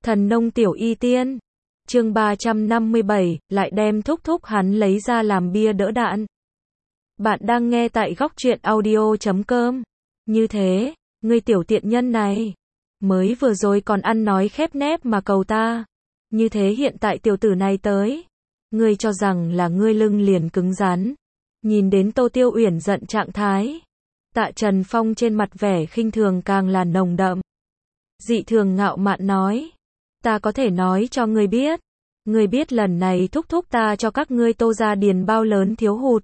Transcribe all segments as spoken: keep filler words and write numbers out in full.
Thần nông tiểu y tiên. Chương ba trăm năm mươi bảy, lại đem thúc thúc hắn lấy ra làm bia đỡ đạn. Bạn đang nghe tại góc truyện audio chấm com. Như thế, ngươi tiểu tiện nhân này, mới vừa rồi còn ăn nói khép nép mà cầu ta. Như thế hiện tại tiểu tử này tới, ngươi cho rằng là ngươi lưng liền cứng rắn. Nhìn đến Tô Tiêu Uyển giận trạng thái, Tạ Trần Phong trên mặt vẻ khinh thường càng là nồng đậm. Dị thường ngạo mạn nói, ta có thể nói cho ngươi biết, ngươi biết lần này thúc thúc ta cho các ngươi Tô gia điền bao lớn thiếu hụt.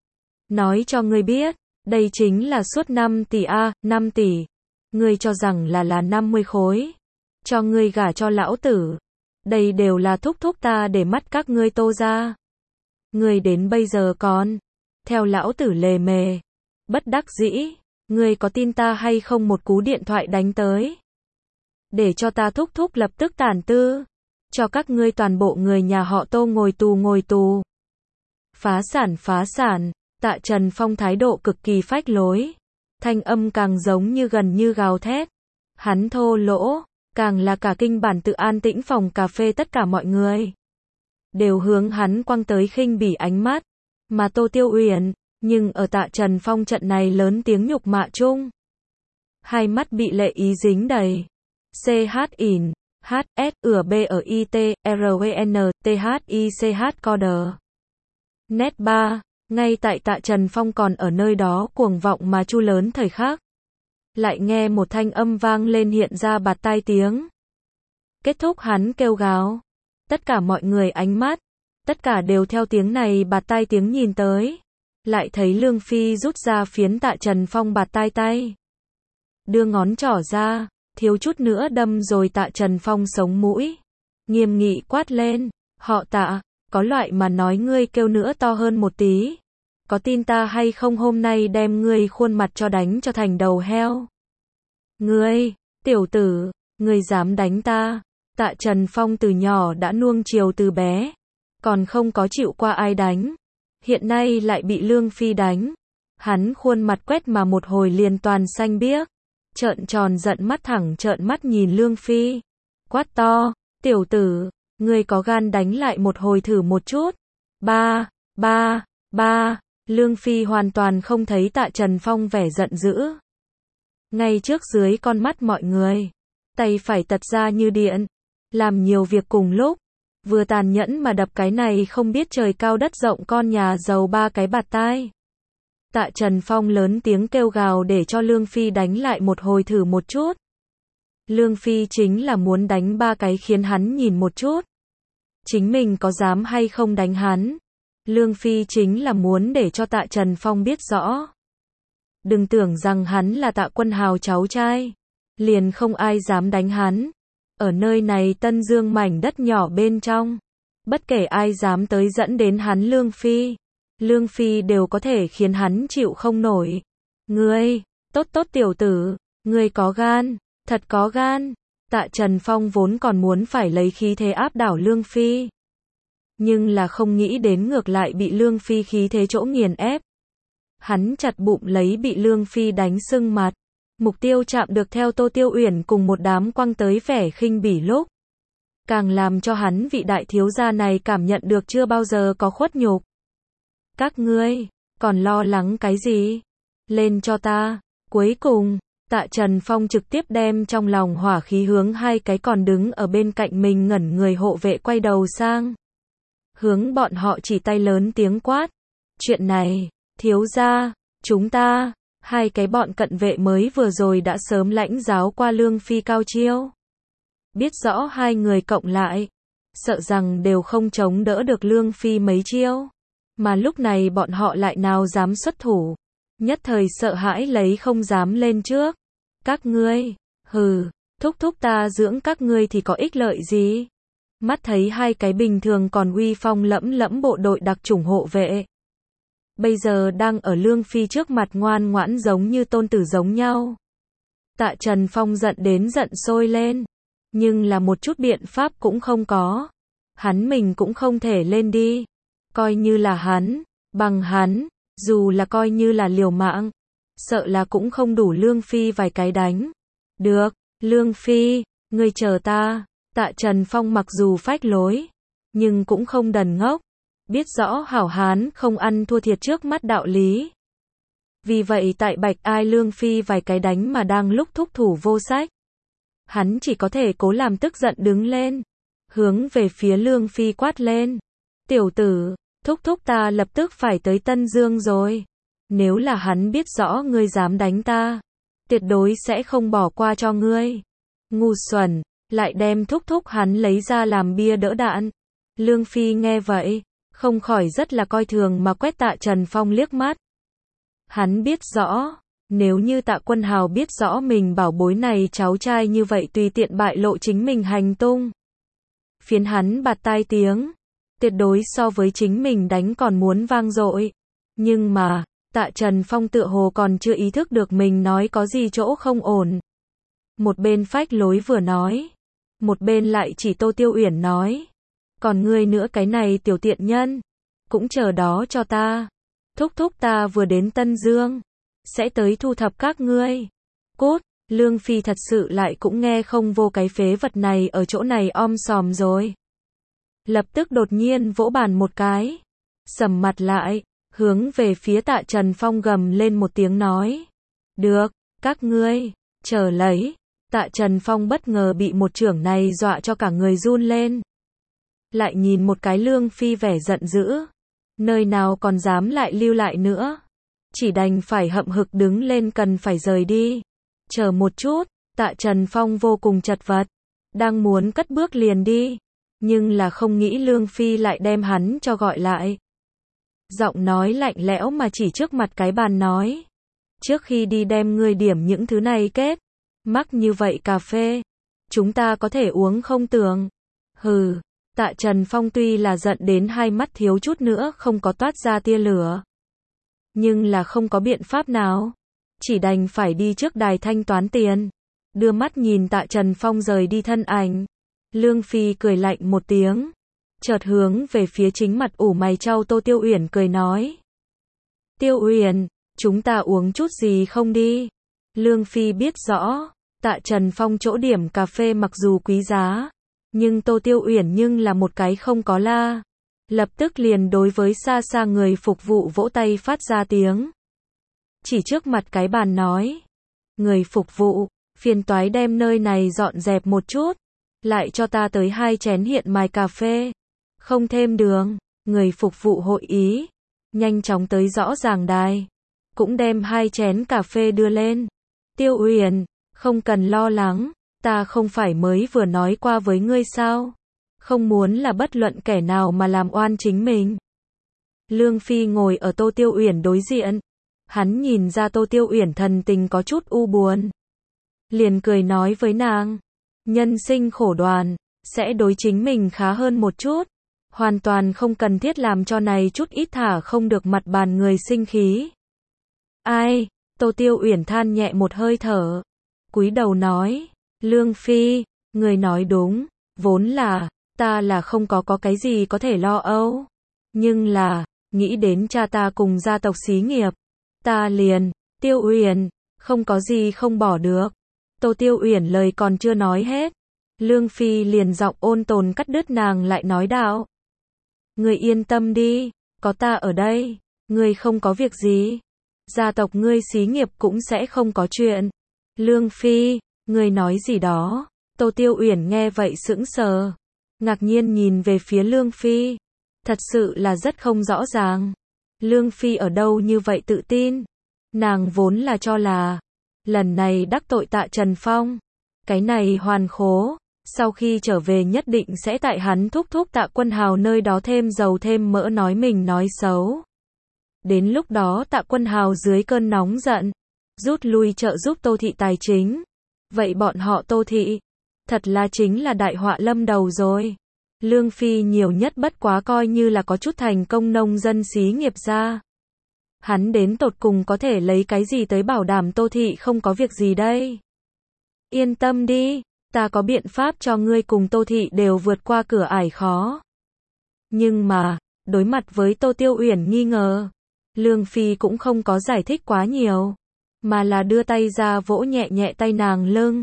Nói cho ngươi biết, đây chính là suốt năm tỷ a, năm tỷ. Ngươi cho rằng là là năm mươi khối. Cho ngươi gả cho lão tử. Đây đều là thúc thúc ta để mắt các ngươi Tô gia. Ngươi đến bây giờ còn theo lão tử lề mề. Bất đắc dĩ, ngươi có tin ta hay không một cú điện thoại đánh tới. Để cho ta thúc thúc lập tức tản tư. Cho các ngươi toàn bộ người nhà họ Tô ngồi tù ngồi tù. Phá sản phá sản, Tạ Trần Phong thái độ cực kỳ phách lối. Thanh âm càng giống như gần như gào thét. Hắn thô lỗ, càng là cả kinh bản tự an tĩnh phòng cà phê tất cả mọi người. Đều hướng hắn quăng tới khinh bỉ ánh mắt. Mà Tô Tiêu Uyển, nhưng ở Tạ Trần Phong trận này lớn tiếng nhục mạ chung. Hai mắt bị lệ ý dính đầy. C H in, H S, ửa B ở I T, R W N, T H I C H Coder. Nét ba, ngay tại Tạ Trần Phong còn ở nơi đó cuồng vọng mà chu lớn thời khắc. Lại nghe một thanh âm vang lên hiện ra bạt tai tiếng. Kết thúc hắn kêu gào. Tất cả mọi người ánh mắt, tất cả đều theo tiếng này bạt tai tiếng nhìn tới. Lại thấy Lương Phi rút ra phiến Tạ Trần Phong bạt tai tay. Đưa ngón trỏ ra, thiếu chút nữa đâm rồi Tạ Trần Phong sống mũi. Nghiêm nghị quát lên, họ Tạ, có loại mà nói ngươi kêu nữa to hơn một tí. Có tin ta hay không hôm nay đem ngươi khuôn mặt cho đánh cho thành đầu heo. Ngươi, tiểu tử, ngươi dám đánh ta. Tạ Trần Phong từ nhỏ đã nuông chiều từ bé. Còn không có chịu qua ai đánh. Hiện nay lại bị Lương Phi đánh. Hắn khuôn mặt quét mà một hồi liền toàn xanh biếc. Trợn tròn giận mắt thẳng trợn mắt nhìn Lương Phi. Quát to, tiểu tử, ngươi có gan đánh lại một hồi thử một chút. Ba, ba, ba, Lương Phi hoàn toàn không thấy Tạ Trần Phong vẻ giận dữ. Ngay trước dưới con mắt mọi người, tay phải tật ra như điện, làm nhiều việc cùng lúc, vừa tàn nhẫn mà đập cái này không biết trời cao đất rộng con nhà giàu ba cái bạt tai. Tạ Trần Phong lớn tiếng kêu gào để cho Lương Phi đánh lại một hồi thử một chút. Lương Phi chính là muốn đánh ba cái khiến hắn nhìn một chút. Chính mình có dám hay không đánh hắn. Lương Phi chính là muốn để cho Tạ Trần Phong biết rõ. Đừng tưởng rằng hắn là Tạ Quân Hào cháu trai. Liền không ai dám đánh hắn. Ở nơi này Tân Dương mảnh đất nhỏ bên trong. Bất kể ai dám tới dẫn đến hắn Lương Phi. Lương Phi đều có thể khiến hắn chịu không nổi. Ngươi, tốt tốt tiểu tử, ngươi có gan, thật có gan. Tạ Trần Phong vốn còn muốn phải lấy khí thế áp đảo Lương Phi. Nhưng là không nghĩ đến ngược lại bị Lương Phi khí thế chỗ nghiền ép. Hắn chặt bụng lấy bị Lương Phi đánh sưng mặt. Mục tiêu chạm được theo Tô Tiêu Uyển cùng một đám quăng tới vẻ khinh bỉ lúc. Càng làm cho hắn vị đại thiếu gia này cảm nhận được chưa bao giờ có khuất nhục. Các ngươi, còn lo lắng cái gì? Lên cho ta. Cuối cùng, Tạ Trần Phong trực tiếp đem trong lòng hỏa khí hướng hai cái còn đứng ở bên cạnh mình ngẩn người hộ vệ quay đầu sang. Hướng bọn họ chỉ tay lớn tiếng quát. Chuyện này, thiếu gia, chúng ta, hai cái bọn cận vệ mới vừa rồi đã sớm lãnh giáo qua Lương Phi cao chiêu. Biết rõ hai người cộng lại, sợ rằng đều không chống đỡ được Lương Phi mấy chiêu. Mà lúc này bọn họ lại nào dám xuất thủ. Nhất thời sợ hãi lấy không dám lên trước. Các ngươi, hừ, thúc thúc ta dưỡng các ngươi thì có ích lợi gì? Mắt thấy hai cái bình thường còn uy phong lẫm lẫm bộ đội đặc chủng hộ vệ. Bây giờ đang ở Lương Phi trước mặt ngoan ngoãn giống như tôn tử giống nhau. Tạ Trần Phong giận đến giận sôi lên. Nhưng là một chút biện pháp cũng không có. Hắn mình cũng không thể lên đi. Coi như là hắn, bằng hắn, dù là coi như là liều mạng, sợ là cũng không đủ Lương Phi vài cái đánh. Được, Lương Phi, ngươi chờ ta. Tạ Trần Phong mặc dù phách lối, nhưng cũng không đần ngốc, biết rõ hảo hán không ăn thua thiệt trước mắt đạo lý. Vì vậy tại Bạch Ai Lương Phi vài cái đánh mà đang lúc thúc thủ vô sách, hắn chỉ có thể cố làm tức giận đứng lên, hướng về phía Lương Phi quát lên. Tiểu tử, thúc thúc ta lập tức phải tới Tân Dương rồi. Nếu là hắn biết rõ ngươi dám đánh ta, tuyệt đối sẽ không bỏ qua cho ngươi. Ngu xuẩn, lại đem thúc thúc hắn lấy ra làm bia đỡ đạn. Lương Phi nghe vậy, không khỏi rất là coi thường mà quét Tạ Trần Phong liếc mắt. Hắn biết rõ, nếu như Tạ Quân Hào biết rõ mình bảo bối này cháu trai như vậy tùy tiện bại lộ chính mình hành tung, phiến hắn bạt tai tiếng, tuyệt đối so với chính mình đánh còn muốn vang dội. Nhưng mà, Tạ Trần Phong tựa hồ còn chưa ý thức được mình nói có gì chỗ không ổn. Một bên phách lối vừa nói, một bên lại chỉ Tô Tiêu Uyển nói. Còn ngươi nữa cái này tiểu tiện nhân, cũng chờ đó cho ta. Thúc thúc ta vừa đến Tân Dương, sẽ tới thu thập các ngươi. Cút, Lương Phi thật sự lại cũng nghe không vô cái phế vật này ở chỗ này om sòm rồi. Lập tức đột nhiên vỗ bàn một cái, sầm mặt lại, hướng về phía Tạ Trần Phong gầm lên một tiếng nói. Được, các ngươi, chờ lấy. Tạ Trần Phong bất ngờ bị một chưởng này dọa cho cả người run lên. Lại nhìn một cái Lương Phi vẻ giận dữ, nơi nào còn dám lại lưu lại nữa. Chỉ đành phải hậm hực đứng lên cần phải rời đi. Chờ một chút, Tạ Trần Phong vô cùng chật vật, đang muốn cất bước liền đi, nhưng là không nghĩ Lương Phi lại đem hắn cho gọi lại. Giọng nói lạnh lẽo mà chỉ trước mặt cái bàn nói. Trước khi đi đem ngươi điểm những thứ này kết. Mắc như vậy cà phê, chúng ta có thể uống không tường. Hừ, Tạ Trần Phong tuy là giận đến hai mắt thiếu chút nữa không có toát ra tia lửa, nhưng là không có biện pháp nào, chỉ đành phải đi trước đài thanh toán tiền. Đưa mắt nhìn Tạ Trần Phong rời đi thân ảnh, Lương Phi cười lạnh một tiếng, chợt hướng về phía chính mặt ủ mày trao Tô Tiêu Uyển cười nói. Tiêu Uyển, chúng ta uống chút gì không đi? Lương Phi biết rõ, Tạ Trần Phong chỗ điểm cà phê mặc dù quý giá, nhưng Tô Tiêu Uyển nhưng là một cái không có la. Lập tức liền đối với xa xa người phục vụ vỗ tay phát ra tiếng. Chỉ trước mặt cái bàn nói. Người phục vụ, phiền toái đem nơi này dọn dẹp một chút. Lại cho ta tới hai chén hiện mài cà phê. Không thêm đường. Người phục vụ hội ý. Nhanh chóng tới rõ ràng đài. Cũng đem hai chén cà phê đưa lên. Tiêu Uyển, không cần lo lắng. Ta không phải mới vừa nói qua với ngươi sao? Không muốn là bất luận kẻ nào mà làm oan chính mình. Lương Phi ngồi ở Tô Tiêu Uyển đối diện. Hắn nhìn ra Tô Tiêu Uyển thần tình có chút u buồn. Liền cười nói với nàng. Nhân sinh khổ đoàn, sẽ đối chính mình khá hơn một chút. Hoàn toàn không cần thiết làm cho này chút ít thả không được mặt bàn người sinh khí. Ai? Tô Tiêu Uyển than nhẹ một hơi thở. Cúi đầu nói. Lương Phi, người nói đúng. Vốn là, ta là không có có cái gì có thể lo âu. Nhưng là, nghĩ đến cha ta cùng gia tộc xí nghiệp. Ta liền, Tiêu Uyển, không có gì không bỏ được. Tô Tiêu Uyển lời còn chưa nói hết. Lương Phi liền giọng ôn tồn cắt đứt nàng lại nói đạo. Ngươi yên tâm đi, có ta ở đây, ngươi không có việc gì. Gia tộc ngươi xí nghiệp cũng sẽ không có chuyện. Lương Phi, ngươi nói gì đó? Tô Tiêu Uyển nghe vậy sững sờ, ngạc nhiên nhìn về phía Lương Phi. Thật sự là rất không rõ ràng. Lương Phi ở đâu như vậy tự tin? Nàng vốn là cho là, lần này đắc tội Tạ Trần Phong, cái này hoàn khố, sau khi trở về nhất định sẽ tại hắn thúc thúc Tạ Quân Hào nơi đó thêm dầu thêm mỡ nói mình nói xấu. Đến lúc đó Tạ Quân Hào dưới cơn nóng giận, rút lui trợ giúp Tô Thị tài chính. Vậy bọn họ Tô Thị, thật là chính là đại họa lâm đầu rồi. Lương Phi nhiều nhất bất quá coi như là có chút thành công nông dân xí nghiệp ra. Hắn đến tột cùng có thể lấy cái gì tới bảo đảm Tô Thị không có việc gì đây? Yên tâm đi, ta có biện pháp cho ngươi cùng Tô Thị đều vượt qua cửa ải khó. Nhưng mà, đối mặt với Tô Tiêu Uyển nghi ngờ, Lương Phi cũng không có giải thích quá nhiều, mà là đưa tay ra vỗ nhẹ nhẹ tay nàng lưng.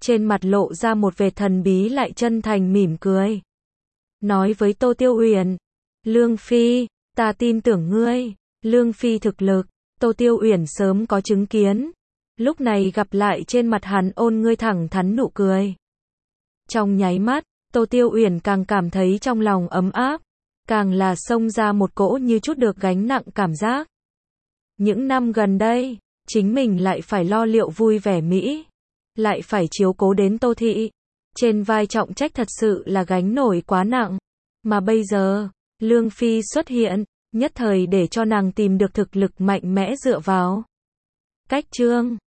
trên mặt lộ ra một vệt thần bí lại chân thành mỉm cười. Nói với Tô Tiêu Uyển, Lương Phi, ta tin tưởng ngươi, Lương Phi thực lực, Tô Tiêu Uyển sớm có chứng kiến. Lúc này gặp lại trên mặt hắn ôn ngươi thẳng thắn nụ cười. Trong nháy mắt, Tô Tiêu Uyển càng cảm thấy trong lòng ấm áp, càng là xông ra một cỗ như chút được gánh nặng cảm giác. Những năm gần đây, chính mình lại phải lo liệu vui vẻ mỹ, lại phải chiếu cố đến Tô Thị. Trên vai trọng trách thật sự là gánh nổi quá nặng. Mà bây giờ, Lương Phi xuất hiện, nhất thời để cho nàng tìm được thực lực mạnh mẽ dựa vào. Cách chương